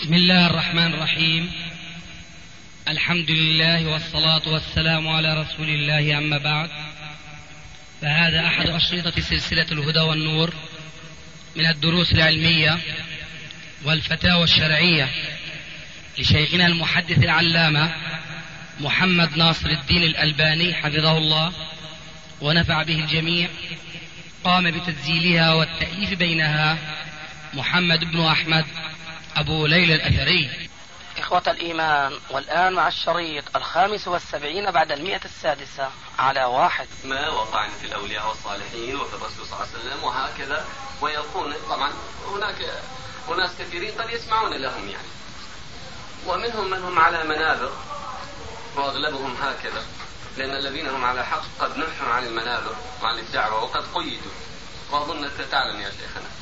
بسم الله الرحمن الرحيم. الحمد لله والصلاة والسلام على رسول الله، أما بعد، فهذا أحد أشرطة سلسلة الهدى والنور من الدروس العلمية والفتاوى الشرعية لشيخنا المحدث العلامة محمد ناصر الدين الألباني حفظه الله ونفع به الجميع. قام بتسجيلها والتأليف بينها محمد بن أحمد أبو ليلى الأثري. إخوة الإيمان، والآن مع الشريط 75 بعد 106 على 1. ما وقع في الأولياء والصالحين وفي الرسول صلى الله عليه وسلم وهكذا، ويلقون. طبعا هناك أناس كثيرين قد يسمعون لهم يعني، ومنهم من هم على منابر وأغلبهم هكذا، لأن الذين هم على حق قد نحوا عن المنابر وعن الدعوة وقد قيدوا، وأظنك تعلم يا شيخنا.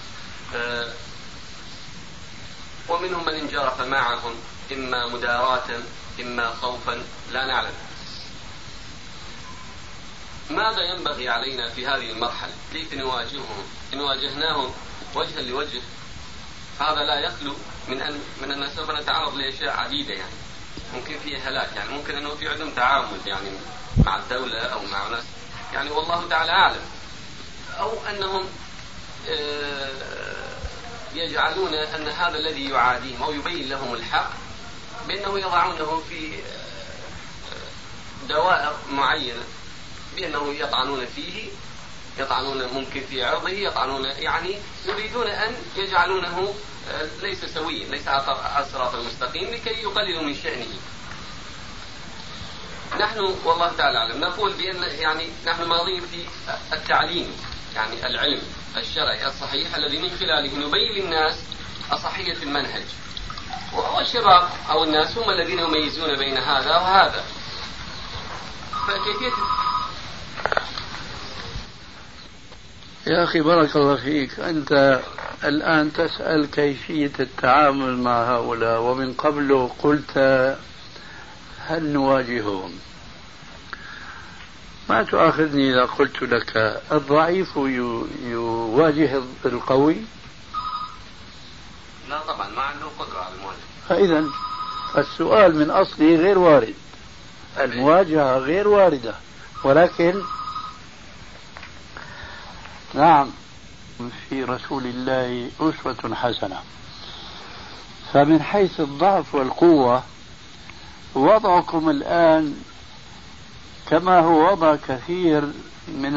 ومنهم من انجرف معهم إما مداراة إما خوفا، لا نعلم. ماذا ينبغي علينا في هذه المرحلة؟ كيف نواجههم؟ إن واجهناهم وجها لوجه هذا لا يخلو من أن سوف نتعرض لأشياء عديدة، يعني ممكن فيه هلاك، يعني ممكن أنه في عدم تعامل يعني مع الدولة أو مع ناس يعني والله تعالى أعلم، أو أنهم يجعلون أن هذا الذي يعاديهم أو يبين لهم الحق بأنه يضعونه في دوائر معينة، بأنه يطعنون فيه، يطعنون ممكن في عرضه، يطعنون، يعني يريدون أن يجعلونه ليس سويا، ليس على الصراط المستقيم، لكي يقللوا من شأنه. نحن والله تعالى أعلم نقول بأن يعني نحن ماضين في التعليم، يعني العلم الشرعي الصحيح الذي من خلاله نبين للناس أصحية المنهج، والشباب أو الناس هم الذين يميزون بين هذا وهذا. فكيفية يا أخي بارك الله فيك، أنت الآن تسأل كيفية التعامل مع هؤلاء، ومن قبل قلت هل نواجههم؟ ما تؤاخذني إذا قلت لك الضعيف يواجه القوي؟ لا طبعا، ما عنده قدرة على المواجهة. فإذا السؤال من أصله غير وارد، المواجهة غير واردة، ولكن نعم في رسول الله أسوة حسنة. فمن حيث الضعف والقوة وضعكم الآن كما هو وضع كثير من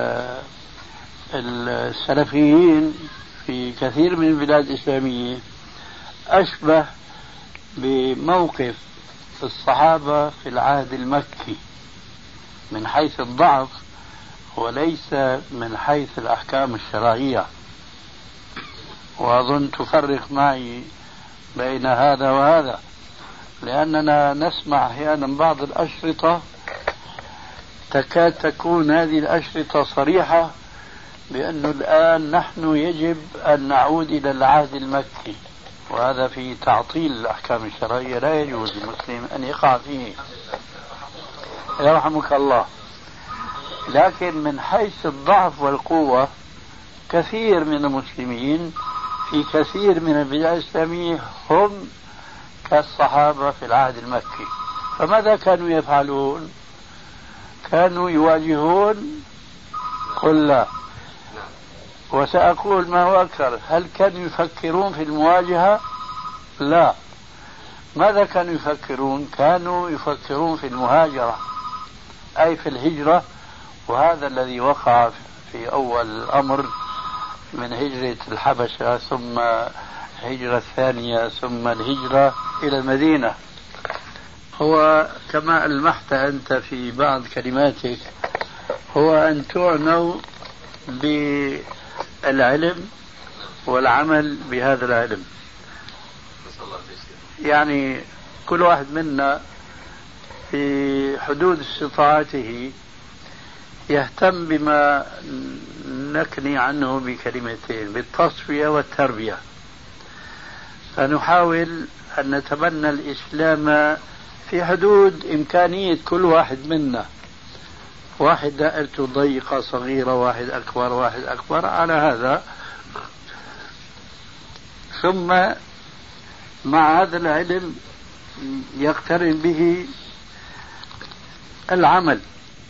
السلفيين في كثير من البلاد الإسلامية، أشبه بموقف الصحابة في العهد المكي من حيث الضعف، وليس من حيث الأحكام الشرعية. وأظن تفرق معي بين هذا وهذا، لأننا نسمع أحيانا بعض الأشرطة تكاد تكون هذه الأشرطة صريحة بأنه الآن نحن يجب أن نعود إلى العهد المكي، وهذا في تعطيل الأحكام الشرعية، لا يجوز للمسلم أن يقع فيه يرحمك الله. لكن من حيث الضعف والقوة كثير من المسلمين في كثير من البلاد الإسلامية هم كالصحابة في العهد المكي. فماذا كانوا يفعلون؟ كانوا يواجهون؟ قل لا. وسأقول ما هو أكثر، هل كانوا يفكرون في المواجهة؟ لا. ماذا كانوا يفكرون؟ كانوا يفكرون في المهاجرة، أي في الهجرة، وهذا الذي وقع في أول الأمر من هجرة الحبشة، ثم الهجرة الثانية، ثم الهجرة إلى المدينة. هو كما ألمحت أنت في بعض كلماتك، هو أن تعنوا بالعلم والعمل بهذا العلم. يعني كل واحد منا في حدود استطاعته يهتم بما نكني عنه بكلمتين، بالتصفية والتربية. فنحاول أن نتبنى الإسلام في حدود إمكانية كل واحد منا، واحد دائرته ضيقة صغيرة، واحد أكبر، واحد أكبر، على هذا. ثم مع هذا العلم يقترن به العمل،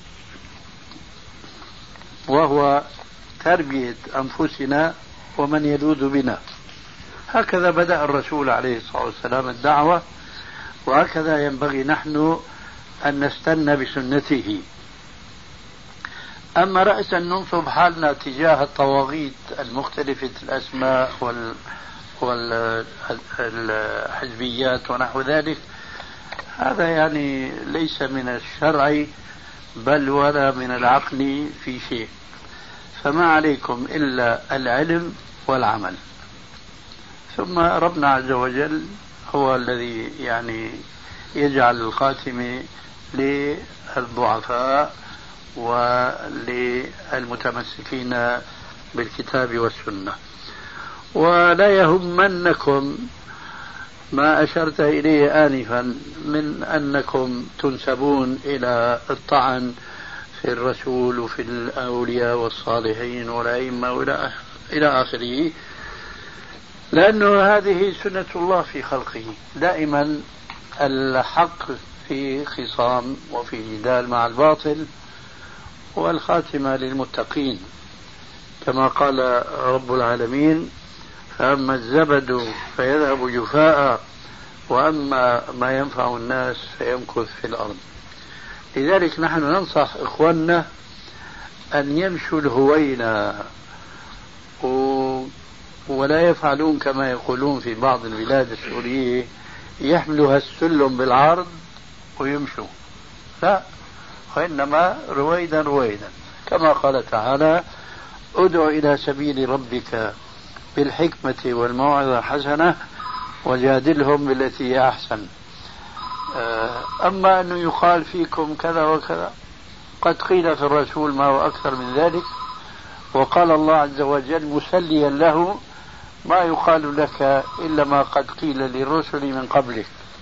وهو تربية أنفسنا ومن يلوذ بنا. هكذا بدأ الرسول عليه الصلاة والسلام الدعوة، وهكذا ينبغي نحن أن نستنى بسنته. أما رأسا ننصب حالنا تجاه الطواغيت المختلفة الأسماء والحزبيات ونحو ذلك، هذا يعني ليس من الشرع بل ولا من العقل في شيء. فما عليكم إلا العلم والعمل. ثم ربنا عز وجل هو الذي يعني يجعل الخاتم للضعفاء وللمتمسكين بالكتاب والسنة. ولا يهمنكم ما أشرت إليه آنفا من أنكم تنسبون إلى الطعن في الرسول وفي الأولياء والصالحين والأئمة إلى آخره، لأنه هذه سنة الله في خلقه. دائما الحق في خصام وفي جدال مع الباطل، والخاتمة للمتقين كما قال رب العالمين: فأما الزبد فيذهب جفاء وأما ما ينفع الناس فيمكث في الأرض. لذلك نحن ننصح إخواننا أن يمشوا الهوينة ولا يفعلون كما يقولون في بعض البلاد السورية، يحملوا السلم بالعرض ويمشوا، لا، وإنما رويدا رويدا، كما قال تعالى: ادع إلى سبيل ربك بالحكمة والموعظة الحسنة وجادلهم بالتي هي أحسن. أما أنه يقال فيكم كذا وكذا، قد قيل في الرسول ما هو أكثر من ذلك، وقال الله عز وجل مسليا له: ما يقال لك إلا ما قد قيل للرسل من قبلك.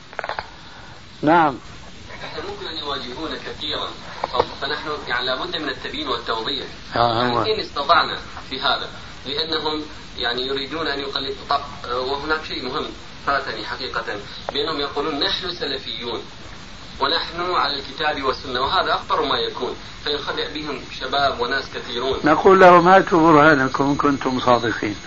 نعم. ممكن أن يواجهون كثيرا، فنحن يعني لابد من التبيين والتوضيح يعني إن استطعنا في هذا، لأنهم يعني يريدون أن يقلدوا. وهناك شيء مهم فاتني حقيقة، بأنهم يقولون نحن سلفيون ونحن على الكتاب والسنة، وهذا أخطر ما يكون، فيخدع بهم شباب وناس كثيرون. نقول لهم هاتوا برهانكم كنتم صادقين.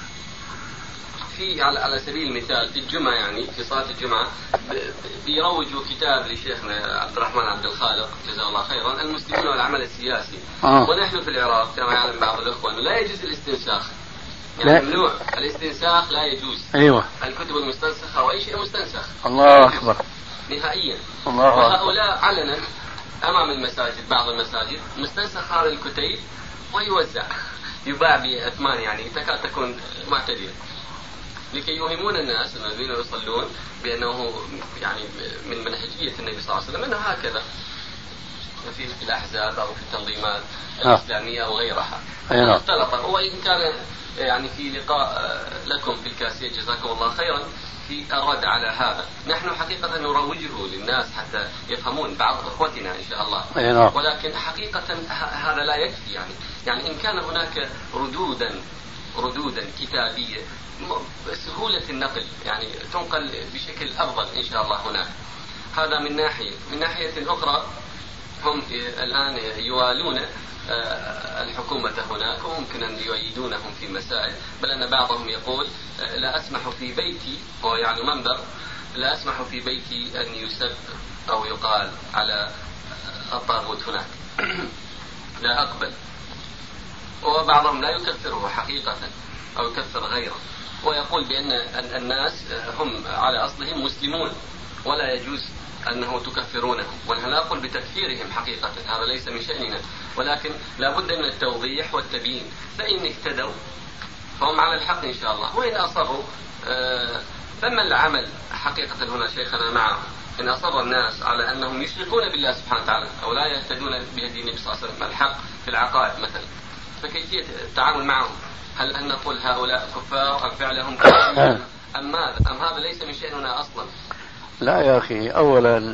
في على سبيل المثال في الجمعة، يعني في صلاة الجمعة بيروجوا كتاب لشيخنا عبد الرحمن عبد الخالق جزاه الله خيرا، المسلمون والعمل السياسي. ونحن في العراق كما يعلم بعض الأخوة أنه لا يجوز الاستنساخ، يعني ممنوع الاستنساخ، لا يجوز. أيوة. الكتب المستنسخة وأي شيء مستنسخ الله أكبر نهائيا. الله أكبر. وهؤلاء علنا أمام المساجد، بعض المساجد مستنسخ هذا الكتيب ويوزع، يباع بأثمان يعني تكاد تكون معتدلة، لكي يوهمون الناس الذين يصلون بأنه يعني من منهجية النبي صلى الله عليه وسلم أنه هكذا في الأحزاب أو في التنظيمات الإسلامية أو غيرها. اختلط. وإن كان يعني في لقاء لكم في الكاسية جزاكم الله خيرا في الرد على هذا، نحن حقيقة نروجه للناس حتى يفهمون، بعض أخوتنا إن شاء الله. ولكن حقيقة هذا لا يكفي، يعني إن كان هناك ردودا كتابية سهولة النقل، يعني تنقل بشكل أفضل إن شاء الله هناك. هذا من ناحية. من ناحية أخرى هم الآن يوالون الحكومة هناك، وممكن أن يؤيدونهم في مسائل، بل أن بعضهم يقول: لا أسمح في بيتي، وهو يعني منبر، لا أسمح في بيتي أن يسب أو يقال على الطاغوت هناك، لا أقبل. وبعضهم لا يكفره حقيقة أو يكفر غيره، ويقول بأن الناس هم على أصلهم مسلمون ولا يجوز أنه تكفرونهم. ونحن لا نقول بتكفيرهم حقيقة، هذا ليس من شأننا، ولكن لا بد من التوضيح والتبيين. فإن اهتدوا فهم على الحق إن شاء الله، وإن أصروا فما العمل حقيقة هنا شيخنا معهم. إن أصر الناس على أنهم يشركون بالله سبحانه وتعالى أو لا يهتدون بهدي النبي صلى الله عليه وسلم الحق في العقائد مثلا، فكيفية التعامل معهم؟ هل أن نقول هؤلاء كفار أم فعلهم كفار أم ماذا؟ أم هذا ليس من شأننا أصلا؟ لا يا أخي، أولا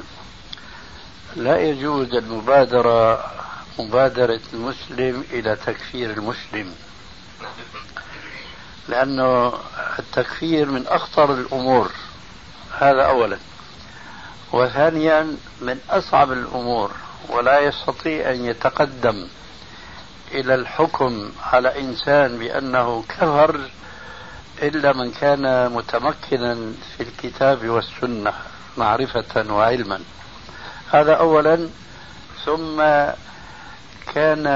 لا يجوز مبادرة المسلم إلى تكفير المسلم، لأنه التكفير من أخطر الأمور هذا أولا. وثانيا من أصعب الأمور، ولا يستطيع أن يتقدم إلى الحكم على إنسان بأنه كفر إلا من كان متمكنا في الكتاب والسنة معرفة وعلما. هذا أولا. ثم كان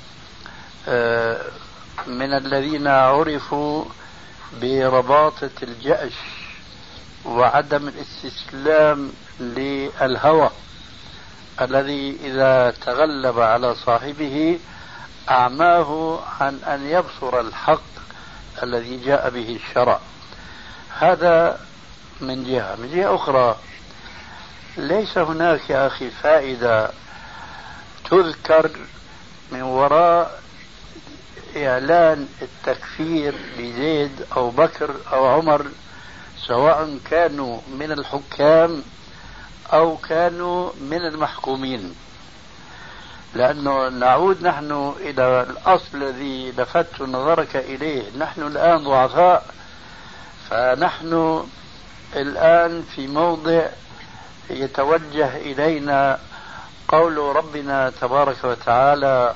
من الذين عرفوا برباطة الجأش وعدم الاستسلام للهوى الذي إذا تغلب على صاحبه أعماه عن أن يبصر الحق الذي جاء به الشرع. هذا من جهة. من جهة أخرى ليس هناك يا أخي فائدة تذكر من وراء إعلان التكفير بزيد أو بكر أو عمر، سواء كانوا من الحكام أو كانوا من المحكومين، لأنه نعود نحن إلى الأصل الذي لفت نظرك إليه. نحن الآن ضعفاء، فنحن الآن في موضع يتوجه إلينا قول ربنا تبارك وتعالى: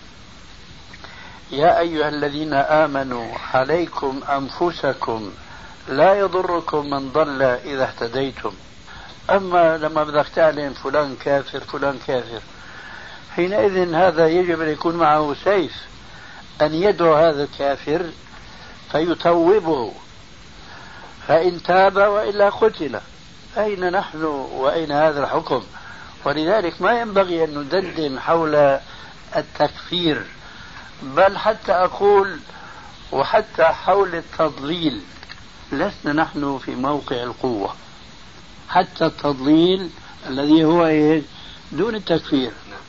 يا أيها الذين آمنوا عليكم أنفسكم لا يضركم من ضل إذا اهتديتم. أما لما بدك تعلن فلان كافر فلان كافر، حينئذ هذا يجب أن يكون معه سيف أن يدعو هذا الكافر فيتوبه، فإن تاب وإلا قتل. أين نحن وأين هذا الحكم؟ ولذلك ما ينبغي أن ندندن حول التكفير، بل حتى أقول وحتى حول التضليل لسنا نحن في موقع القوة. حتى التضليل الذي هو دون التكفير،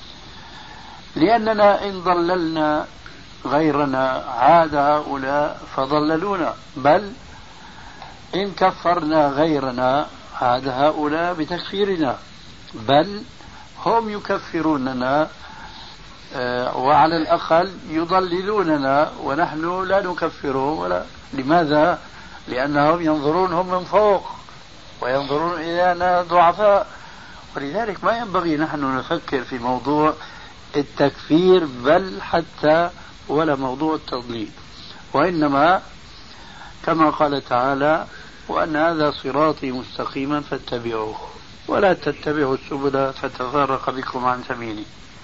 لأننا إن ضللنا غيرنا عاد هؤلاء فضللونا، بل إن كفرنا غيرنا عاد هؤلاء بتكفيرنا، بل هم يكفروننا وعلى الأقل يضللوننا ونحن لا نكفرهم. ولا لماذا؟ لأنهم ينظرون هم من فوق وينظرون إلينا ضعفاء. ولذلك ما ينبغي نحن نفكر في موضوع التكفير، بل حتى ولا موضوع التضليل، وإنما كما قال تعالى: وأن هذا صراطي مستقيما فاتبعوه ولا تتبعوا السبل فتفرق بكم عن سبيله.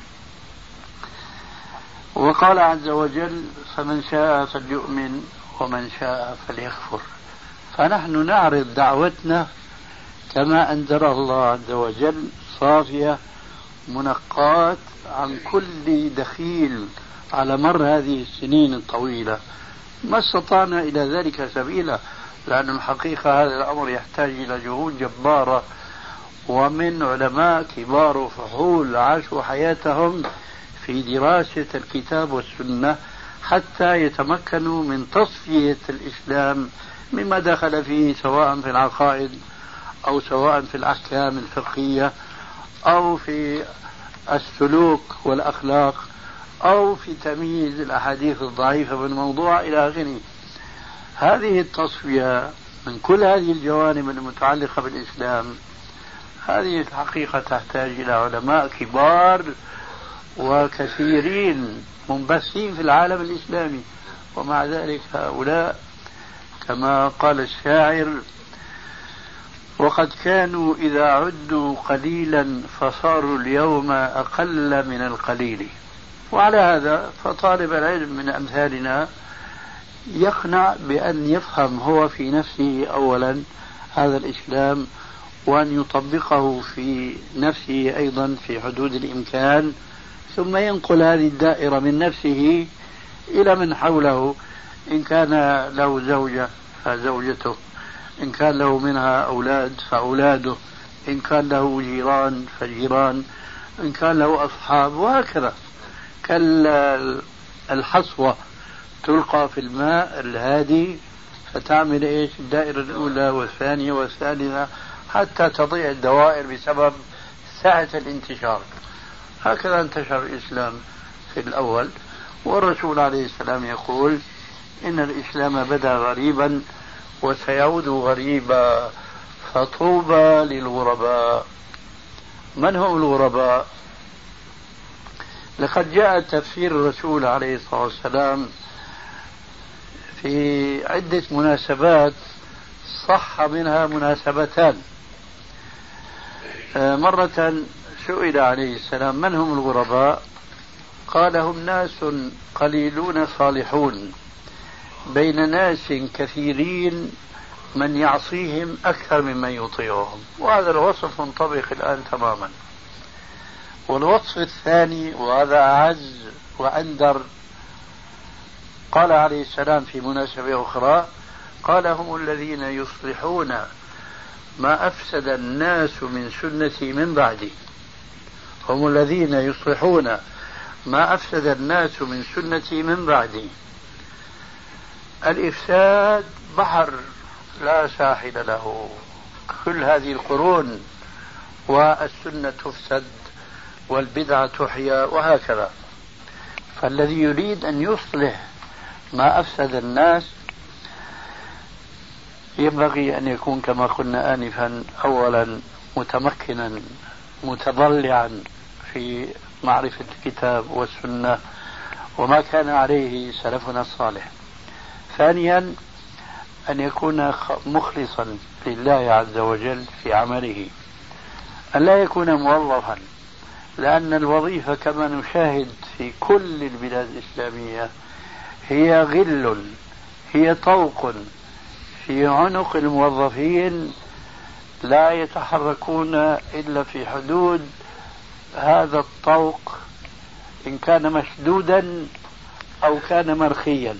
وقال عز وجل: فمن شاء فليؤمن ومن شاء فليكفر. فنحن نعرض دعوتنا كما أنزل الله عز وجل، صافية منقاة عن كل دخيل على مر هذه السنين الطويلة. ما استطعنا إلى ذلك سبيلا، لأن الحقيقة هذا الأمر يحتاج إلى جهود جبارة، ومن علماء كبار وفحول عاشوا حياتهم في دراسة الكتاب والسنة حتى يتمكنوا من تصفية الإسلام مما دخل فيه، سواء في العقائد أو سواء في الأحكام الفقهية أو في السلوك والأخلاق أو في تمييز الأحاديث الضعيفة بالموضوع إلى آخره. هذه التصفية من كل هذه الجوانب المتعلقة بالإسلام، هذه الحقيقة تحتاج إلى علماء كبار وكثيرين منبثين في العالم الإسلامي. ومع ذلك هؤلاء كما قال الشاعر: وقد كانوا إذا عدوا قليلا فصاروا اليوم أقل من القليل. وعلى هذا فطالب العلم من أمثالنا يقنع بأن يفهم هو في نفسه أولا هذا الإسلام، وأن يطبقه في نفسه أيضا في حدود الإمكان، ثم ينقل هذه الدائرة من نفسه إلى من حوله. إن كان له زوجة فزوجته، إن كان له منها أولاد فأولاده، إن كان له جيران فجيران، إن كان له أصحاب، وهكذا كالحصوة تلقى في الماء الهادي فتعمل إيش الدائرة الأولى والثانية والثالثة حتى تضيع الدوائر بسبب سعة الانتشار. هكذا انتشر الإسلام في الأول، والرسول عليه السلام يقول: إن الإسلام بدأ غريبا وسيعود غريبا، فطوبى للغرباء. من هم الغرباء؟ لقد جاء تفسير الرسول عليه الصلاة والسلام في عدة مناسبات صح منها مناسبتان. مرة سئل عليه السلام من هم الغرباء؟ قال هم ناس قليلون صالحون بين ناس كثيرين من يعصيهم أكثر ممن يطيعهم. وهذا الوصف منطبق الآن تماما. والوصف الثاني وهذا أعز وأندر، قال عليه السلام في مناسبة أخرى قال هم الذين يصلحون ما أفسد الناس من سنتي من بعدي. هم الذين يصلحون ما أفسد الناس من سنتي من بعدي. الإفساد بحر لا ساحل له، كل هذه القرون والسنة تفسد والبدعة تحيا وهكذا. فالذي يريد أن يصلح ما أفسد الناس ينبغي أن يكون كما قلنا آنفا أولا متمكنا متضلعا في معرفة الكتاب والسنة وما كان عليه سلفنا الصالح. ثانيا أن يكون مخلصا لله عز وجل في عمله، أن لا يكون موظفا، لأن الوظيفة كما نشاهد في كل البلاد الإسلامية هي غل، هي طوق في عنق الموظفين لا يتحركون إلا في حدود هذا الطوق، إن كان مشدودا أو كان مرخيا.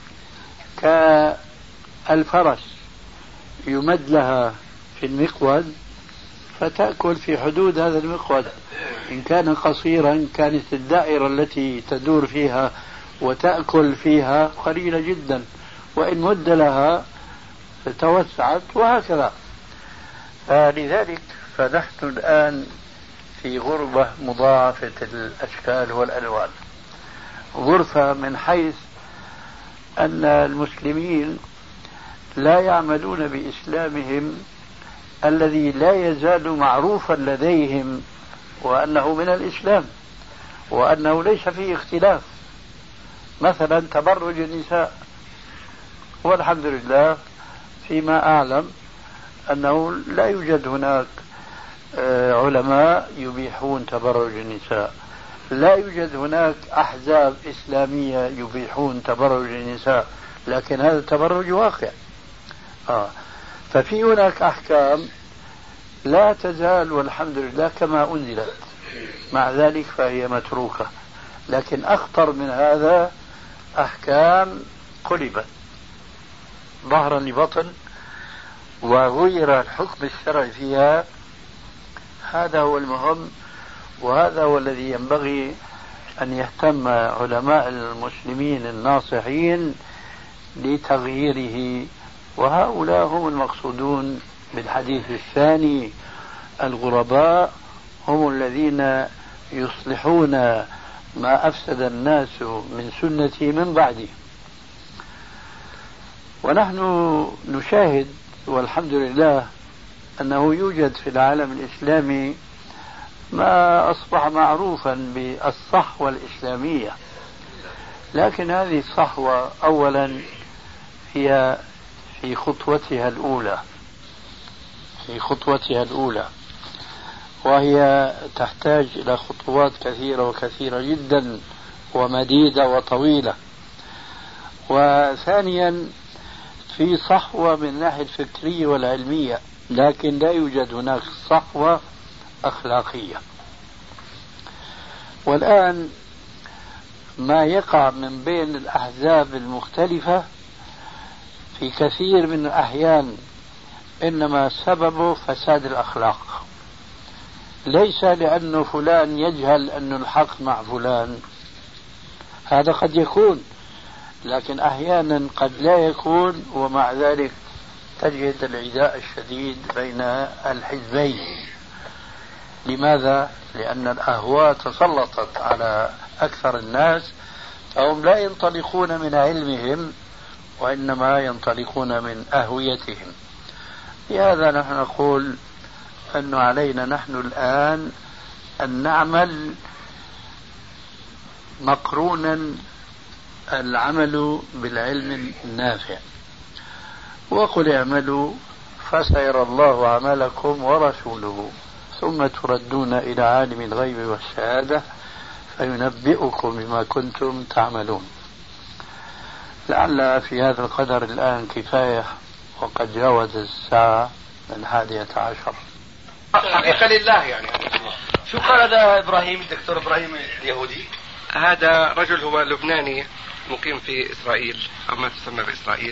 كالفرس يمد لها في المقود فتأكل في حدود هذا المقود، إن كان قصيرا كانت الدائرة التي تدور فيها وتأكل فيها قليلة جدا، وإن مد لها توسعت وهكذا. لذلك فنحن الآن في غربة مضاعفة الأشكال والألوان. غرفة من حيث أن المسلمين لا يعملون بإسلامهم الذي لا يزال معروفا لديهم وأنه من الإسلام وأنه ليس فيه اختلاف. مثلا تبرج النساء، والحمد لله فيما أعلم أنه لا يوجد هناك علماء يبيحون تبرج النساء، لا يوجد هناك أحزاب إسلامية يبيحون تبرج النساء، لكن هذا التبرج واقع. ففي هناك أحكام لا تزال والحمد لله كما أنزلت، مع ذلك فهي متروكة. لكن أخطر من هذا أحكام قلبت ظهرا لبطن وغير الحكم الشرعي فيها. هذا هو المهم، وهذا هو الذي ينبغي أن يهتم علماء المسلمين الناصحين لتغييره، وهؤلاء هم المقصودون بالحديث الثاني. الغرباء هم الذين يصلحون ما أفسد الناس من سنتي من بعدي. ونحن نشاهد والحمد لله أنه يوجد في العالم الإسلامي ما أصبح معروفا بالصحوة الإسلامية، لكن هذه الصحوة أولا هي في خطوتها الأولى، وهي تحتاج إلى خطوات كثيرة وكثيرة جدا ومديدة وطويلة. وثانيا في صحوة من الناحية الفكرية والعلمية، لكن لا يوجد هناك صحوة أخلاقية. والآن ما يقع من بين الأحزاب المختلفة في كثير من الأحيان إنما سببه فساد الأخلاق، ليس لأنه فلان يجهل أن الحق مع فلان، هذا قد يكون، لكن أحيانا قد لا يكون، ومع ذلك تجد العداء الشديد بين الحزبين. لماذا؟ لأن الأهواء تسلطت على أكثر الناس، فهم لا ينطلقون من علمهم وإنما ينطلقون من أهويتهم. لهذا نحن نقول أنه علينا نحن الآن أن نعمل مقرونا العمل بالعلم النافع. وقل اعملوا فسيرى الله عملكم ورسوله ثم تردون إلى عالم الغيب والشهادة فينبئكم بما كنتم تعملون. لعل في هذا القدر الآن كفاية، وقد جاوز الساعة 11. حقيقة لله يعني. شو قال هذا إبراهيم الدكتور إبراهيم اليهودي؟ هذا رجل هو لبناني مقيم في إسرائيل أو ما تسمى بإسرائيل،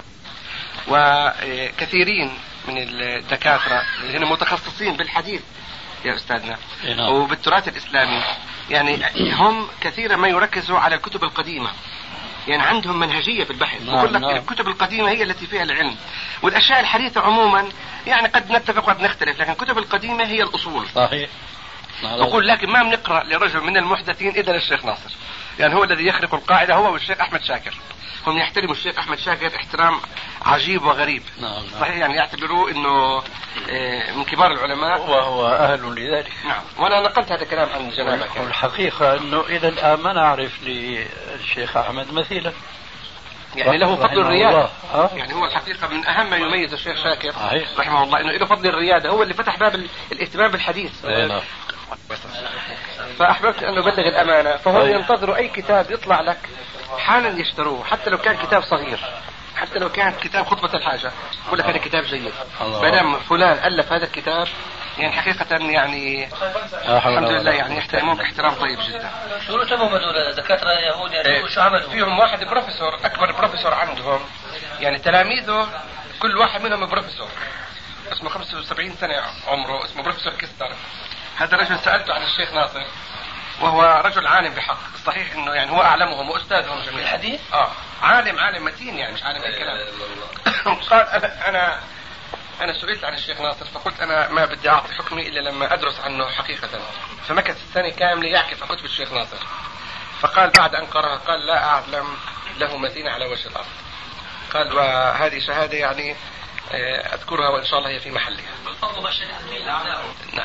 وكثيرين من الدكاترة اللي هنا متخصصين بالحديث يا أستاذنا وبالتراث الإسلامي، يعني هم كثيرا ما يركزوا على الكتب القديمة، يعني عندهم منهجية في البحث. يقول لك الكتب القديمة هي التي فيها العلم، والأشياء الحديثة عموما يعني قد نتفق وقد نختلف، لكن الكتب القديمة هي الأصول. صحيح. يقول لكن ما بنقرأ لرجل من المحدثين إذا الشيخ ناصر، يعني هو الذي يخرق القاعدة، هو والشيخ أحمد شاكر. هم يحترموا الشيخ أحمد شاكر احترام عجيب وغريب. صحيح، يعني يعتبروه إنه من كبار العلماء وهو أهل لذلك. نعم، وأنا نقلت هذا الكلام عن جنابك. والحقيقة أنه إلى الآن ما نعرف للشيخ أحمد مثيلا، يعني له فضل الريادة. يعني هو الحقيقة من أهم ما يميز الشيخ شاكر رحمه الله إنه له فضل الريادة، هو اللي فتح باب الاهتمام بالحديث. فأحببت أن أبلغ الأمانة، فهم ينتظروا أي كتاب يطلع لك حالا يشتروه، حتى لو كان كتاب صغير، حتى لو كان كتاب خطبة الحاجة، يقول لك هذا كتاب جيد مادام فلان ألف هذا الكتاب. يعني حقيقة يعني الحمد لله يعني يحترموك احترام طيب جدا. شو رتبهم هذول دكاترة يهود؟ يعني شو عملوا؟ فيهم واحد بروفيسور، أكبر بروفيسور عندهم، يعني تلاميذه كل واحد منهم بروفيسور، اسمه 75 سنة عمره، اسمه بروفيسور كيستر. هذا رجل سألته عن الشيخ ناصر وهو رجل عالم بحق، صحيح انه يعني هو اعلمهم واستاذهم جميعا الحديث. عالم متين، يعني مش عالم الكلام. قال انا سئلت عن الشيخ ناصر فقلت انا ما بدي اعطي حكمي الا لما ادرس عنه حقيقة. فمكث السنة كاملة يحكي في كتب الشيخ ناصر، فقال بعد ان قرأها قال لا اعلم له مثيل على وجه الارض. قال وهذه شهادة يعني اذكرها وان شاء الله هي في محلها. نعم.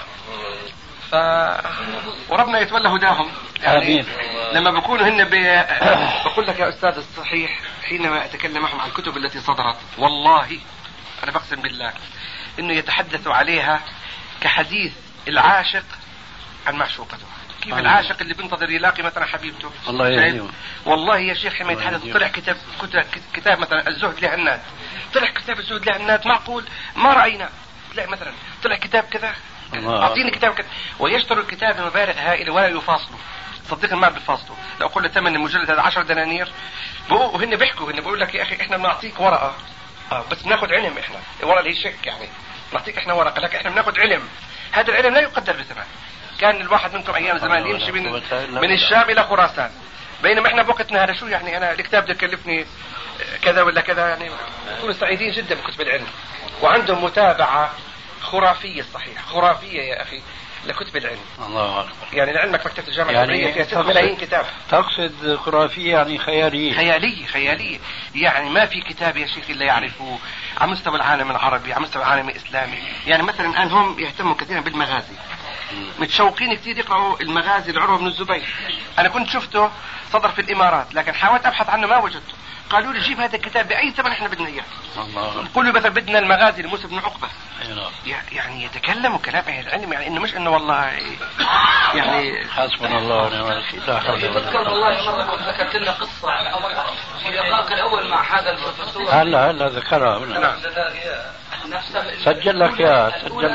وربنا يتولى هداهم يعني. لما بكونوا هن بقول لك يا أستاذ الصحيح، حينما أتكلم معهم عن الكتب التي صدرت والله أنا بقسم بالله إنه يتحدثوا عليها كحديث العاشق عن معشوقته. كيف العاشق اللي بينتظر يلاقي مثلا حبيبته. الله يهديهم. والله يا شيخ حين يتحدث طلع كتاب مثلا الزهد لهالناس، طلع كتاب الزهد لهالناس معقول ما رأينا. لا مثلا طلع كتاب كذا، أعطيني كتاب كذا، ويشتروا الكتاب بمبالغ هائلة ولا يفاصلوا. صدقني ما بيفاصلوا. لو قلنا ثمن المجلد هذا 10 دنانير وهن بيحكوا، هن بيقول لك يا أخي إحنا بنعطيك ورقة بس بناخذ علم. إحنا الورقة اللي هي شك يعني نعطيك إحنا ورقة، لكن إحنا بناخذ علم. هذا العلم لا يقدر بثمن. كان الواحد منكم أيام زمان يمشي من الشام إلى خراسان، بينما إحنا بوقتنا هذا شو يعني أنا الكتاب ده كلفني كذا ولا كذا. يعني يكونوا سعيدين جدا بكتب العلم، وعندهم متابعة خرافية. صحيح خرافية يا أخي لكتب العلم. الله أكبر. يعني لعلمك مكتبة الجامعة العبرية فيها 6 ملايين كتاب. تقصد خرافية يعني خيالية يعني ما في كتاب يا شيخ إلا يعرفه على مستوى العالم العربي، على مستوى العالم الإسلامي. يعني مثلا الآن هم يهتموا كثيرا بالمغازي، متشوقين كثير يقرأوا المغازي لعروة بن الزبير. أنا كنت شفته صدر في الإمارات لكن حاولت أبحث عنه ما وجدته. قالوا لي جيب هذا الكتاب بأي ثمن احنا بدنا اياه. قولوا مثلا بدنا المغازي لموسى بن عقبة. يعني يتكلموا كلام اهل العلم، يعني انه مش انه والله يعني حسبنا الله ونعم الوكيل. تذكر والله مرة ذكرت لنا قصة في لقائك الأول مع هذا البروفيسور. هلا ذكرها هنا. سجل لك يا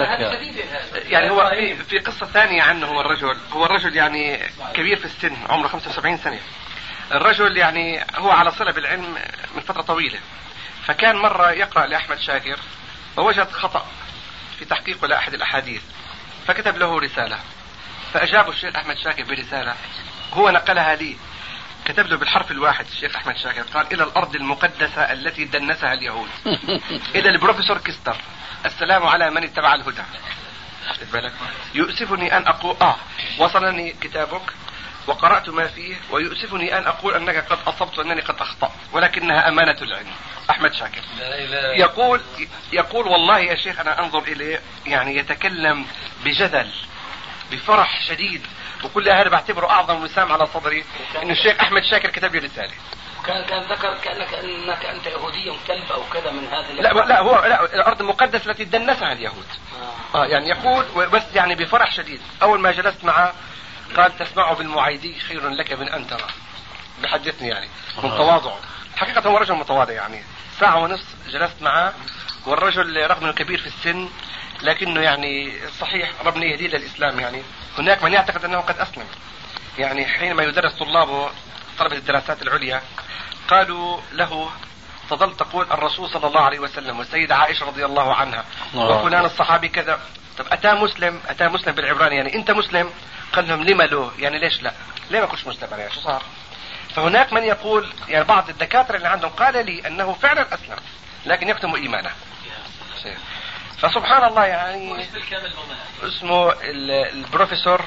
يعني هو في قصة ثانية عنه. هو الرجل يعني كبير في السن، عمره 75 سنة. الرجل يعني هو على صلة بالعلم من فترة طويلة، فكان مرة يقرأ لأحمد شاكر ووجد خطأ في تحقيقه لأحد الأحاديث، فكتب له رسالة، فأجابه الشيخ أحمد شاكر برسالة هو نقلها لي. كتب له بالحرف الواحد الشيخ أحمد شاكر قال إلى الأرض المقدسة التي دنسها اليهود إلى البروفيسور كيستر السلام على من اتبع الهدى. يؤسفني أن أقول وصلني كتابك وقرأت ما فيه ويؤسفني أن أقول أنك قد أصبت وأنني قد أخطأت، ولكنها أمانة العلم. أحمد شاكر يقول والله يا شيخ أنا أنظر إليه يعني يتكلم بجدل بفرح شديد، وكل هذا بعتبره أعظم وسام على صدري إنه الشيخ أحمد شاكر كتب لي رسالة. كان ذكر كأنك أنت يهودي كلب أو كذا من هذه. لا هو الأرض المقدسة التي دنسها اليهود. يعني يقول بس يعني بفرح شديد. أول ما جلست معه قال تسمع بالمعايدي خير لك من أن ترى. بحدثني يعني من تواضعه. حقيقة هو رجل متواضع يعني. ساعة ونصف جلست معه، والرجل رغم انه كبير في السن لكنه يعني صحيح ربنا يهديه للإسلام. يعني هناك من يعتقد أنه قد أسلم. يعني حينما يدرس طلابه طلبة الدراسات العليا قالوا له تظل تقول الرسول صلى الله عليه وسلم والسيدة عائشة رضي الله عنها وفلان الصحابي كذا. طب أتى مسلم بالعبراني يعني أنت مسلم؟ قال لهم لما له يعني ليش لا؟ ليه ما كنتش مسلم يعني شو صار؟ فهناك من يقول يعني بعض الدكاترة اللي عندهم قال لي أنه فعلا أسلم لكن يكتم إيمانه. فسبحان الله يعني اسمه البروفيسور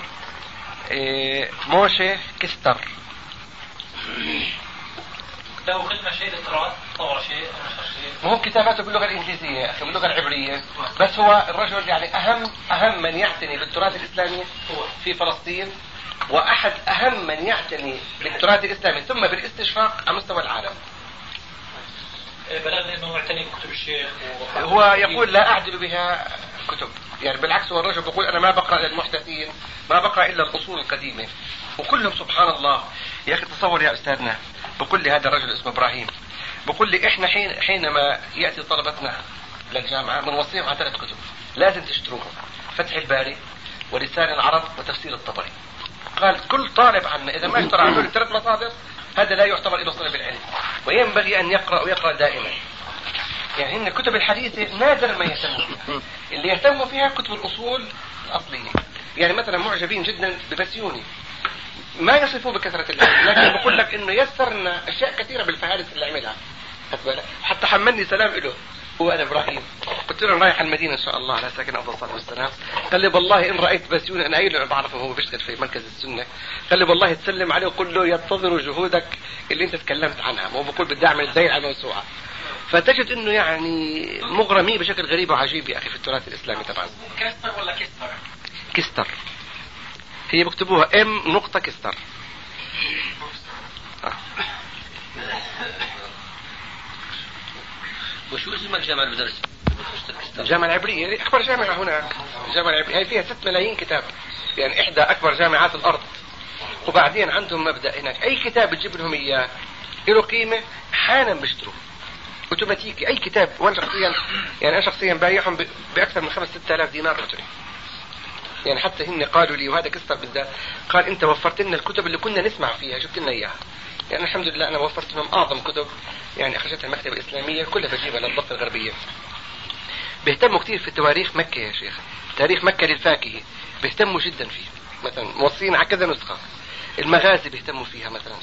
موشي كستر. له خدمة شيء للتراث طور شيء مو كتاباته باللغة الإنجليزية أخي باللغة العبرية، بس هو الرجل يعني أهم من يعتني بالتراث الإسلامي في فلسطين، وأحد أهم من يعتني بالتراث الإسلامي ثم بالاستشراق على مستوى العالم. بلغني أنه معتني بكتب الشيخ هو يقول لا أعدل بها كتب، يعني بالعكس هو الرجل بيقول أنا ما بقرأ للمحدثين، ما بقرأ إلا الأصول القديمة، وكلهم سبحان الله. يا أخي تصور يا أستاذنا، بقول لي هذا الرجل اسمه إبراهيم، بقول لي إحنا حينما يأتي طلبتنا للجامعة بنوصيهم على 3 كتب لازم تشتروهم: فتح الباري ولسان العرب وتفسير الطبري. قال كل طالب عنا إذا ما اشترى هذول ال3 مصادر هذا لا يعتبر له صلة بالعلم، وينبغي أن يقرأ ويقرأ دائما. يعني هن الكتب الحديثة نادر ما يهتموا فيها، اللي يهتموا فيها كتب الأصول الأصلية. يعني مثلا معجبين جدا ببسيوني، ما يصفوه بكثرة العلم لكن بقول لك إنه يسرنا أشياء كثيرة بالفهارس اللي عملها. حتى حملني سلام له هو أنا إبراهيم، قلت له رايح المدينة إن شاء الله على ساكن أفضل الصلاة والسلام. قال لي والله إن رأيت بسيوني أنا قايل له بعرفه هو بيشتغل في مركز السنة، قال لي والله تسلم عليه وقل له ينتظر جهودك اللي أنت تكلمت عنها. هو بقول بدي أعمل الدليل على موسوعة. فتجد إنه يعني مغرمين بشكل غريب وعجيب يا أخي في التراث الإسلامي. طبعا كستر ولا كستر؟ كستر هي بكتبوها ام نقطة كستر. وشو اسم الجامعة اللي بدرس؟ الجامعة العبرية أكبر جامعة هناك. الجامعة العبرية هي فيها 6 ملايين كتاب، يعني إحدى أكبر جامعات الأرض. وبعدين عندهم مبدأ هناك أي كتاب بتجيب لهم إياه له قيمة حالا بيشتروه اوتوماتيكي. أي كتاب، وأنا شخصيا بايعهم بأكثر من 5-6 آلاف دينار رجلي. يعني حتى هن قالوا لي، وهذا كستر بالذات قال أنت وفرت لنا الكتب اللي كنا نسمع فيها، جبت لنا إياها. يعني الحمد لله أنا وفرت لهم أعظم كتب يعني أخرجتها المكتبة الإسلامية كلها بجيبها للضفة الغربية. بيهتموا كثير في تواريخ مكة يا شيخ، تاريخ مكة للفاكهي بيهتموا جدا فيه، مثلا موصين على كذا نسخة. المغازي بيهتموا فيها مثلا.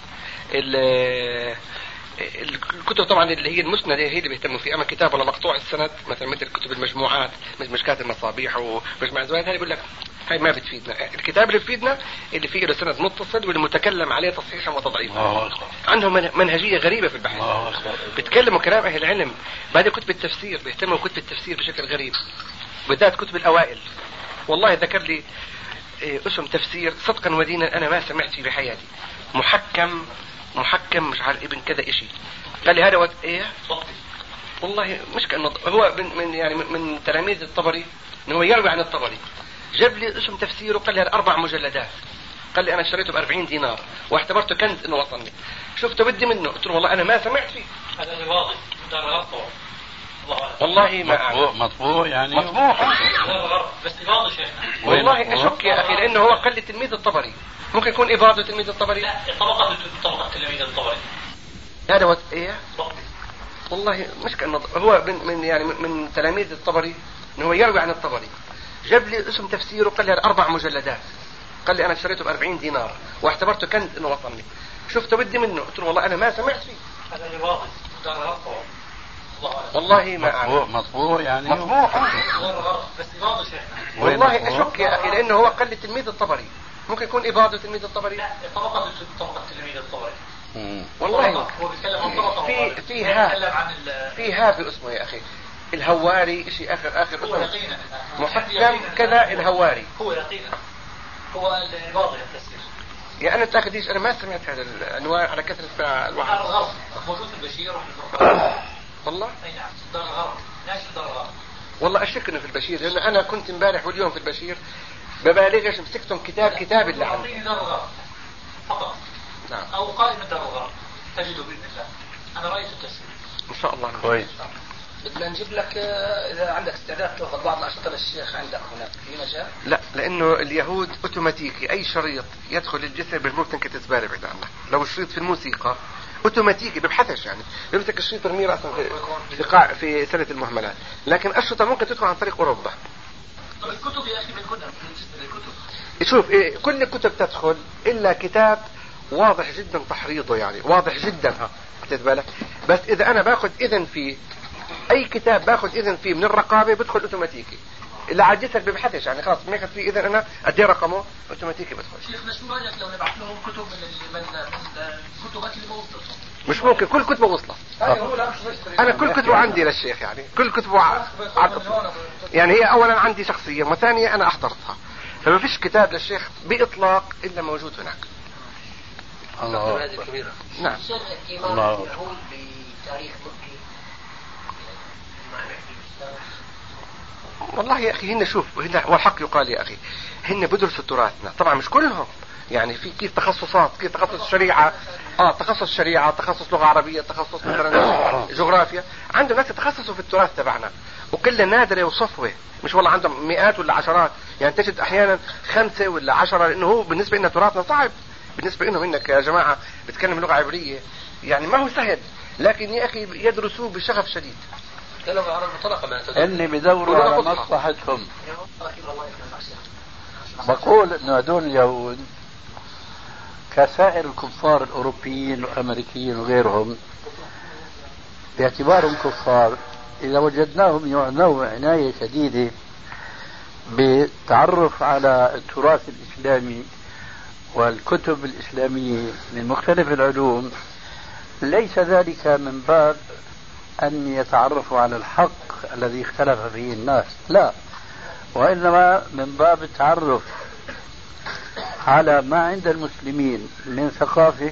الكتب طبعا اللي هي المسندة هي اللي بيهتموا فيها. أما كتاب ولا مقطوع السند مثلا مثل كتب المجموعات مثل مشكات المصابيح ومجمع الزوايد هذه بيقول لك هاي ما بتفيدنا. الكتاب اللي بيفيدنا اللي فيه له سند متصل والمتكلم عليه تصحيحا وتضعيفا. عندهم منهجية غريبة في البحث، بيتكلموا كلام أهل العلم. بعد كتب التفسير بيهتموا كتب التفسير بشكل غريب، بالذات كتب الأوائل. والله ذكر لي اسم تفسير صدقا ودينا أنا ما سمعت فيه بحياتي، محكم مش عارف ابن كذا إشي. قال لي هذا إيه والله مش كأنه هو من تلاميذ الطبري، إنه هو يروي عن الطبري. جاب لي اسم تفسيره قال لي 4 مجلدات. قال لي أنا اشتريته ب40 دينار واعتبرته كنز إنه وصلني. شفته بدي منه، قلت له والله أنا ما سمعت فيه. هذا واضح ده غلطه والله ما مطبوع يعني مطبوع بس واضح شيخ. والله أشك يا أخي لأنه هو قال لي تلميذ الطبري، ممكن يكون إباضة تلميذ الطبري. لا طبقة تلميذ الطبري هذا إيه والله مش كأنه هو من تلاميذ الطبري، إنه هو يروي عن الطبري. جاب لي اسم تفسيره قال لي 4 مجلدات. قال لي أنا اشتريته ب40 دينار واعتبرته كنز إنه وصلني. شفته بدي منه، قلت له والله أنا ما سمعت فيه. هذا واضح ده غلطه والله ما مطبوع يعني مطبوع بس واضح شيخ. والله أشك يا أخي لأنه هو قال لي تلميذ الطبري، ممكن يكون إباضة تلميذ الطبري. لا طبقة تلميذ الطبري. والله هو بيتكلم عن طبقة فيها في اسمه يا أخي الهواري شيء آخر هو يقينا محكم كذا الهواري هو يقينا هو الإباضة التسليم. يعني أنا تأخذيش أنا ما سمعت هذا العنوان على كثرة الواحد. دار الغرب موجود في البشير والله. أي نعم دار الغرب ناشر دار الغرب. والله أشك إنه في البشير لأن أنا كنت امبارح واليوم في البشير ببالغش مسكتم كتاب اللي عندي. أعطيني دار الغرب فقط. نعم. أو قائمة دار الغرب تجده بإذن الله. أنا رأيت التسليم. إن شاء الله. كويس. بدنا نجيب لك إذا عندك استعداد تأخذ بعض الأشرطة للشيخ عندك هناك في مجال؟ لا لأنه اليهود أوتوماتيكي أي شريط يدخل الجسر بالممكن كتزبالة بعيد عنه. لو الشريط في الموسيقى أوتوماتيكي ببحثش يعني بيمسك الشريط يرميه رأسا في سنة المهملات. لكن الشرطة ممكن تدخل عن طريق أوروبا. طب الكتب يا أخي بالكتب شوف كل الكتب تدخل إلا كتاب واضح جدا تحريضه يعني واضح جدا بالك. بس إذا أنا باخذ إذن فيه أي كتاب باخذ إذن فيه من الرقابة بدخل أوتوماتيكي. اللي على الجسر ببحثش يعني خلاص ما ياخذ فيه إذن أنا أدي رقمه أوتوماتيكي بدخل. شيخنا شو رأيك لو نبعث لهم كتب من الكتبات اللي ما وصلتهم؟ مش ممكن كل كتبه وصلت. أنا كل كتبه عندي للشيخ يعني كل كتبه يعني هي أولا عندي شخصية وثانية أنا أحضرتها فما فيش كتاب للشيخ بإطلاق إلا موجود هناك. الله كبيرة. نعم. الله يقول بتاريخ مكي. والله يا أخي هن شوف هن والحق يقال يا أخي هن بدرسوا تراثنا طبعا مش كلهم يعني في كيف تخصصات كيف تخصص الشريعة تخصص شريعة تخصص لغة عربية تخصص مثلا جغرافيا. عنده ناس يتخصصوا في التراث تبعنا وكل نادرة وصفوة مش والله عندهم مئات ولا عشرات يعني تجد أحيانا 5 ولا 10 لأنه هو بالنسبة لنا تراثنا صعب بالنسبة لهم إنك يا جماعة بتكلم لغة عبرية يعني ما هو سهل لكن يا أخي يدرسوه بشغف شديد. إني بدوروا على مصلحتهم. بقول إنه هدول اليهود كسائر الكفار الأوروبيين والأمريكيين وغيرهم باعتبارهم كفار إذا وجدناهم يعنون عناية شديدة بالتعرف على التراث الإسلامي والكتب الإسلامية من مختلف العلوم ليس ذلك من باب أن يتعرفوا على الحق الذي اختلف فيه الناس لا وإنما من باب التعرف على ما عند المسلمين من ثقافة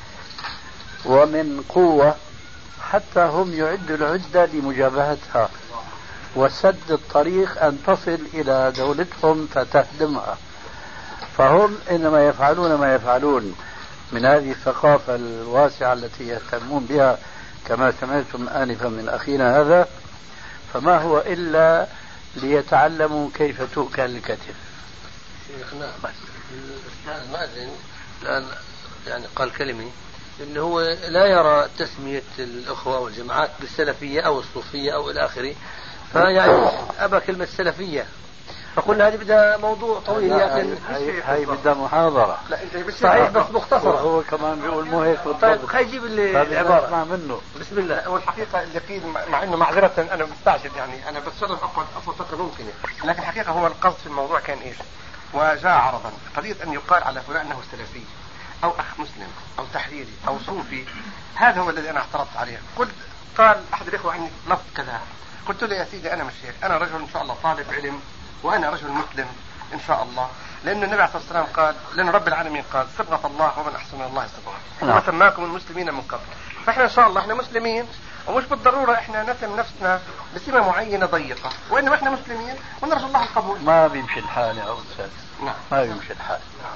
ومن قوة حتى هم يعدوا العدة لمجابهتها وسد الطريق أن تصل إلى دولتهم فتهدمها. فهم إنما يفعلون ما يفعلون من هذه الثقافة الواسعة التي يهتمون بها كما سمعتم آنفا من أخينا هذا فما هو إلا ليتعلموا كيف تؤكل الكتف. شيخنا الأستاذ مازن الآن يعني قال كلمة إنه هو لا يرى تسمية الأخوة والجماعات بالسلفية أو الصوفية أو إلى آخره فيعني أبى كلمة سلفية فقلنا هذه بدها موضوع طويل لكن هاي بدها محاضرة. صحيح بس مختصرة. هو كمان بيقول مو هيك طيب خلي يجيب العبارة اسمع منه. بسم الله. والحقيقة اللي قيل مع انه معذرة انا مستعجل يعني انا بتصرف افضل فترة ممكنة لكن الحقيقة هو القصد في الموضوع كان ايش وجاء عرضا قضية ان يقال على فلان انه سلفي او اخ مسلم او تحريري او صوفي هذا هو الذي انا اعترضت عليه. قلت قال احد الاخوة عني لفظ كذا قلت له يا سيدي انا مش هيك انا رجل ان شاء الله طالب علم وانا رجل مسلم ان شاء الله لان النبي عليه الصلاه والسلام قال لان رب العالمين قال صبغه الله ومن احسن من الله صبغه وسماكم المسلمين من قبل فاحنا ان شاء الله احنا مسلمين ومش بالضروره احنا نسم نفسنا بسمه معينه ضيقه وانما احنا مسلمين ونرجو الله القبول. ما بيمشي الحال يا استاذ. نعم ما بيمشي الحال.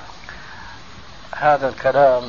هذا الكلام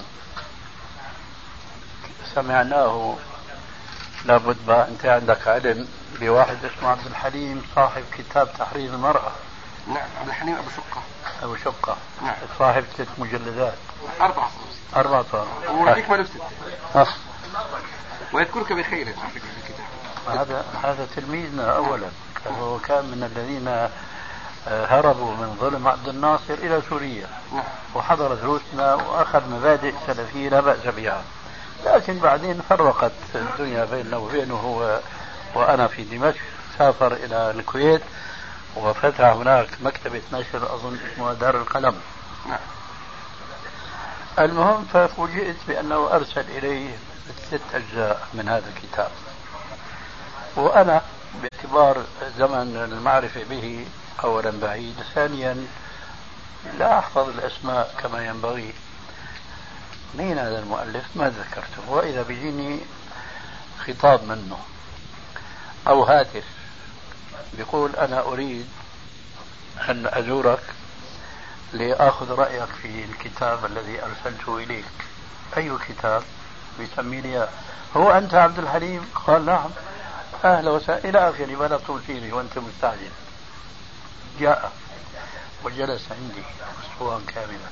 سمعناه لابد ما انت عندك علم بواحد اسمه عبد الحليم صاحب كتاب تحرير المرأة. نعم عبد الحليم أبو شقة. نعم. صاحب 6 مجلدات 4 صار ويعطيك ماله 6 ويذكرك بخير في الكتاب. هذا تلميذنا أولا هو كان من الذين هربوا من ظلم عبد الناصر إلى سوريا وحضر دروسنا وأخذ مبادئ سلفية لا بأس بها لكن بعدين فرقت الدنيا بيننا وبينه وأنا في دمشق سافر إلى الكويت وفتح هناك مكتبة نشر أظن اسمها دار القلم المهم ففوجئت بأنه أرسل إليه 6 أجزاء من هذا الكتاب، وأنا باعتبار زمن المعرفة به أولا بعيد، ثانيا لا أحفظ الأسماء كما ينبغي. مين هذا المؤلف؟ ما ذكرته. وإذا بيجيني خطاب منه أو هاتف بيقول أنا أريد أن أزورك لأخذ رأيك في الكتاب الذي أرسلته إليك. أي كتاب؟ بيسميني هو أنت عبد الحليم؟ قال نعم. أهلا وسهلا إلى آخره، ولا طول فيني وأنت مستعجل. جاء وجلس عندي أسبوعا كاملا،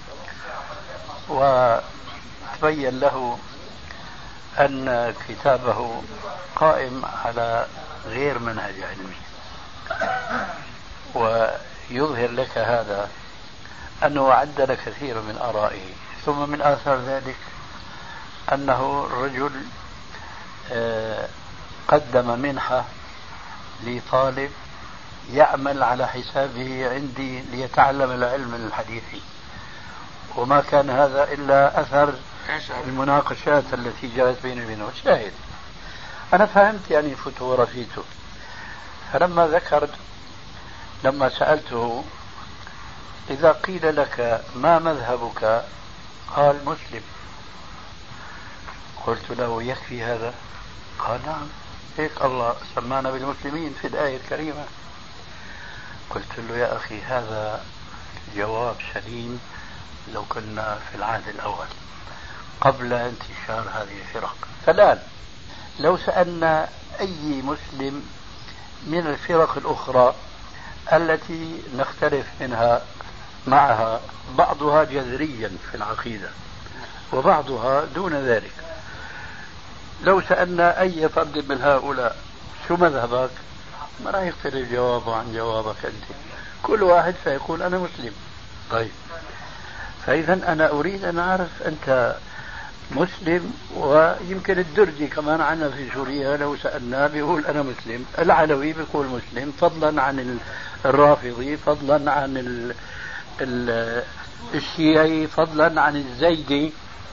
وتبين له أن كتابه قائم على غير منهج علمي، ويظهر لك هذا أنه عدل كثيرا من آرائه. ثم من آثار ذلك أنه رجل قدم منحة لطالب يعمل على حسابه عندي ليتعلم العلم الحديثي، وما كان هذا إلا أثر المناقشات التي جرت بيني وبينه. شاهد أنا فهمت يعني فته ورفيته. فلما ذكرت، لما سألته إذا قيل لك ما مذهبك قال مسلم، قلت له يكفي هذا؟ قال نعم، هيك الله سمانا بالمسلمين في الآية الكريمة. قلت له يا أخي هذا جواب سليم لو كنا في العهد الأول قبل انتشار هذه الفرق. فالآن لو سألنا أي مسلم من الفرق الأخرى التي نختلف معها بعضها جذريا في العقيدة وبعضها دون ذلك، لو سألنا أي فرد من هؤلاء شو مذهبك، ما راح يختلف جوابه عن جوابك أنت، كل واحد سيقول أنا مسلم. طيب فإذا أنا أريد أن أعرف أنت مسلم. ويمكن الدرجي كمان عنا في سوريا لو سألناه بيقول أنا مسلم، العلوي بيقول مسلم، فضلا عن الرافضي، فضلا عن الشيعي، فضلا عن الزيدي،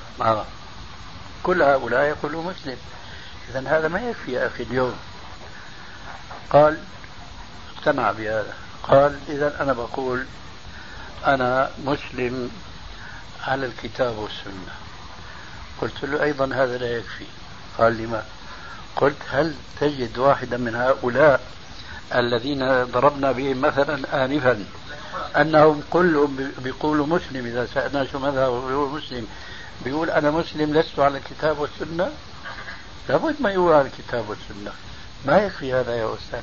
كل هؤلاء يقولوا مسلم. إذن هذا ما يكفي يا أخي اليوم. قال اقتنع بهذا، قال إذن أنا بقول أنا مسلم على الكتاب والسنة. قلت له أيضا هذا لا يكفي. قال لما؟ قلت هل تجد واحدا من هؤلاء الذين ضربنا بهم مثلا آنفا أنهم كلهم بيقولوا مسلم، إذا سألنا شو مذهبه بيقول مسلم، بيقول أنا مسلم لست على الكتاب والسنة؟ لابد ما يقول على الكتاب والسنة، ما يكفي هذا يا أستاذ.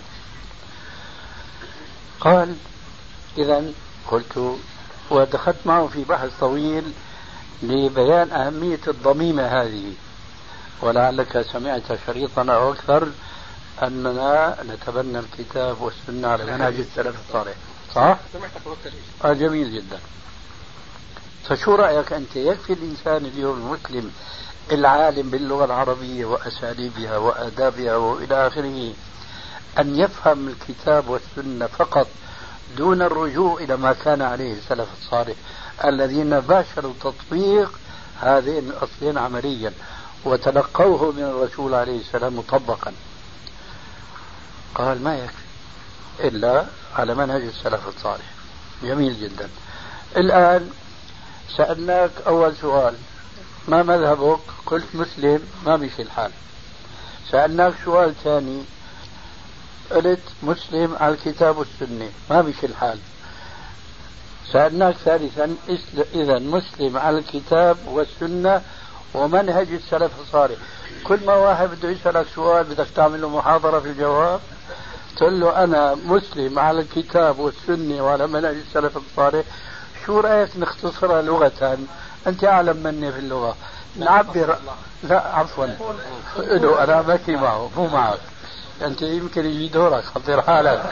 قال إذن قلت، ودخلت معه في بحث طويل لبيان أهمية الضميمة هذه، ولعلك سمعت شريطنا أو أكثر أننا نتبنى الكتاب والسنة على منهج السلف الصالح، صح؟ جميل جدا. فشو رأيك أنت؟ يكفي الإنسان اليوم المسلم العالم باللغة العربية وأساليبها وآدابها وإلى آخره أن يفهم الكتاب والسنة فقط دون الرجوع إلى ما كان عليه السلف الصالح الذين باشروا تطبيق هذين الأصلين عمليا وتلقوه من الرسول عليه السلام مطبقا؟ قال ما يكفي إلا على منهج السلف الصالح. جميل جدا. الآن سألناك أول سؤال ما مذهبك؟ قلت مسلم، ما مشي الحال. سألناك سؤال ثاني قلت مسلم على الكتاب والسنة، ما مشي الحال. سألناك ثالثا إذا مسلم على الكتاب والسنة ومنهج السلف الصالح. كل ما واحد بده يسألك سؤال بدك تعمل له محاضرة في الجواب، تقول له أنا مسلم على الكتاب والسنة وعلى منهج السلف الصالح. شو رأيك نختصرها لغة؟ أنت أعلم مني في اللغة. نعبر، لا عفوا له أنا بكي معه مو معك، أنت يمكن يجي دورك حضر حالك.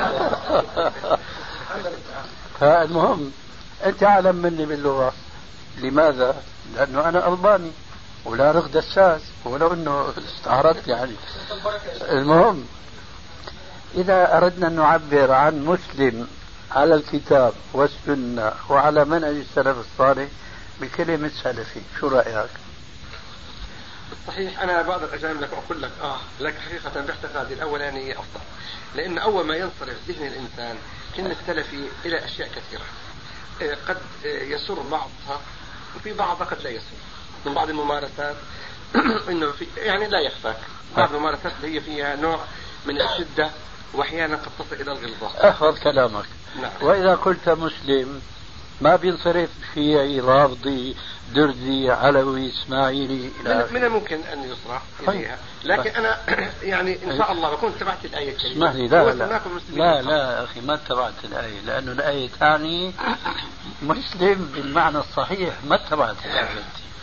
فالمهم أنت أعلم مني باللغة. لماذا؟ لأنه أنا ألباني ولا رغد الساس، ولو أنه استعرضت يعني. المهم إذا أردنا أن نعبر عن مسلم على الكتاب والسنة وعلى منهج السلف الصالح بكلمة سلفي، شو رأيك؟ صحيح، أنا بقدر أجامل لك وأقول لك لكن حقيقة باعتقادي الأولاني هي أفضل، لأن أول ما ينصرف ذهن الإنسان كلمة سلفي إلى أشياء كثيرة قد يسر بعضها وفي بعضها قد لا يسر، من بعض الممارسات إنه في يعني لا يخفاك بعض الممارسات اللي هي فيها نوع من الشدة وأحيانا قد تصل إلى الغلظة. احفظ كلامك. نعم. وإذا قلت مسلم ما بينصرف شيعي رافضي درزي علوي اسماعيلي من الممكن ان يصرح اليها، لكن انا يعني ان شاء الله بكون اتبعت الايه الكريمه. اسمح لي، لا اخي ما اتبعت الايه، لانه الايه تعني مسلم بالمعنى الصحيح، ما اتبعت الايه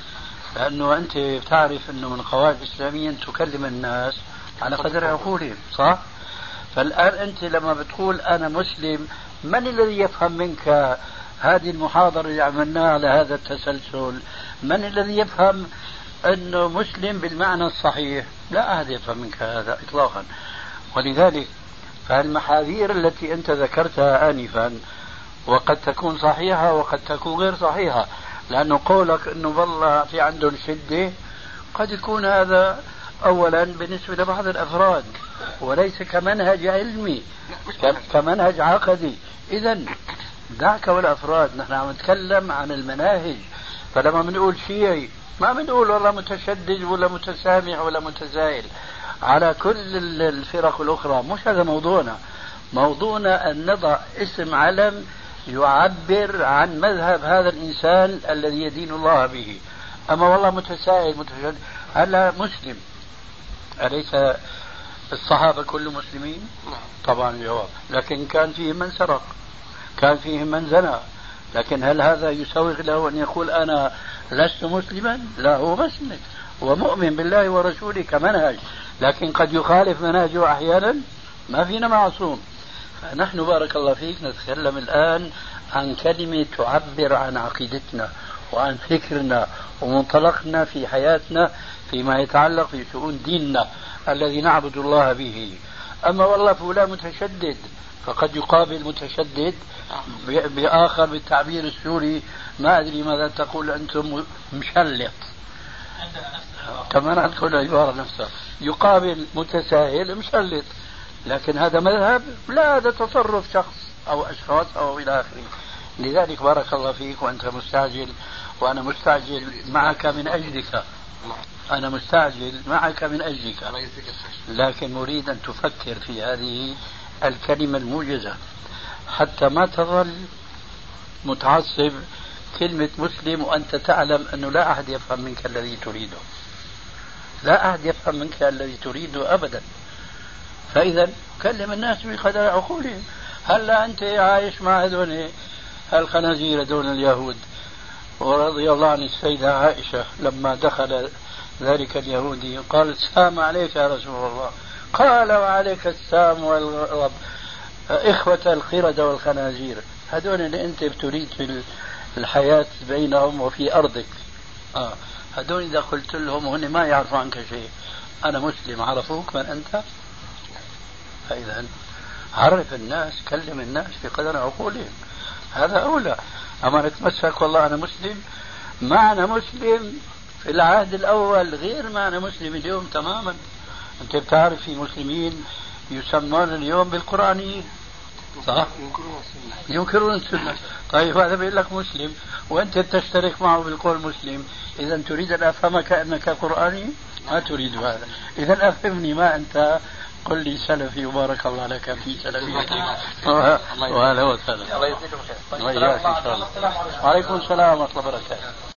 لانه انت بتعرف انه من قواعد الاسلاميه ان تكلم الناس على قدر عقولهم، صح؟ فالان انت لما بتقول انا مسلم، من الذي يفهم منك هذه المحاضرة اللي عملناها على هذا التسلسل؟ من الذي يفهم أنه مسلم بالمعنى الصحيح؟ لا أحد يفهم منك هذا إطلاقا. ولذلك فالمحاذير التي أنت ذكرتها آنفا وقد تكون صحيحة وقد تكون غير صحيحة، لأنه قولك أنه والله في عندهم شدة قد يكون هذا أولا بالنسبة لبعض الأفراد وليس كمنهج علمي كمنهج عقدي. إذن دعك والأفراد، نحن عم نتكلم عن المناهج. فلما بنقول شيعي ما بنقول والله متشدد ولا متسامح ولا متزايل على كل الفرق الأخرى، مش هذا موضوعنا. موضوعنا أن نضع اسم علم يعبر عن مذهب هذا الإنسان الذي يدين الله به. أما والله متسائل متشدد، هلا مسلم أليس الصحابة كل مسلمين؟ طبعا الجواب، لكن كان فيهم من سرق، كان فيهم من زنى، لكن هل هذا يسوغ له أن يقول أنا لست مسلما؟ لا، هو مسلم ومؤمن بالله ورسوله كمنهج، لكن قد يخالف منهجه أحيانا، ما فينا معصوم. فنحن بارك الله فيك نتكلم الآن عن كلمة تعبر عن عقيدتنا وعن فكرنا ومنطلقنا في حياتنا فيما يتعلق في شؤون ديننا الذي نعبد الله به. أما والله فلان متشدد، فقد يقابل متشدد بآخر بالتعبير السوري، ما أدري ماذا تقول أنتم، مشلط، كمان تقول العبارة نفسها، يقابل متساهل مشلط. لكن هذا مذهب؟ لا، هذا تصرف شخص أو أشخاص أو إلى آخره. لذلك بارك الله فيك، وأنت مستعجل وأنا مستعجل معك من أجلك، أنا مستعجل معك من أجلك، لكن أريد أن تفكر في هذه الكلمة الموجزة حتى ما تظل متعصب كلمة مسلم وأنت تعلم أنه لا أحد يفهم منك الذي تريده، لا أحد يفهم منك الذي تريده أبدا. فإذا كلم الناس بقدر عقولهم. هلا أنت عايش مع هذول الخنازير دون اليهود، ورضي الله عن السيدة عائشة لما دخل ذلك اليهودي قال السلام عليك يا رسول الله، قال وعليك السلام والغضب، إخوة القردة والخنازير، هذول اللي أنت بتريد في الحياة بينهم وفي أرضك، هذول إذا قلت لهم هن ما يعرفوا عنك شيء، أنا مسلم، عرفوك من أنت؟ فإذا عرف الناس، كلم الناس بقدر عقولهم، هذا أولى. أما نتمسك والله أنا مسلم، معنى مسلم في العهد الأول غير معنى مسلم اليوم تماما. أنت بتعرف في مسلمين يسمون اليوم بالقرآنيين، صح؟ ينكرون السنة. طيب هذا بيقول لك مسلم وأنت تشترك معه بالقول مسلم، إذا تريد أن أفهمك أنك قرآني؟ ما تريد هذا. إذا أفهمني ما أنت، قل لي سلفي وبارك الله لك في سلفيك. وهلا وسهلا. الله يجزيكم خير. وعليكم السلام ورحمة الله وبركاته.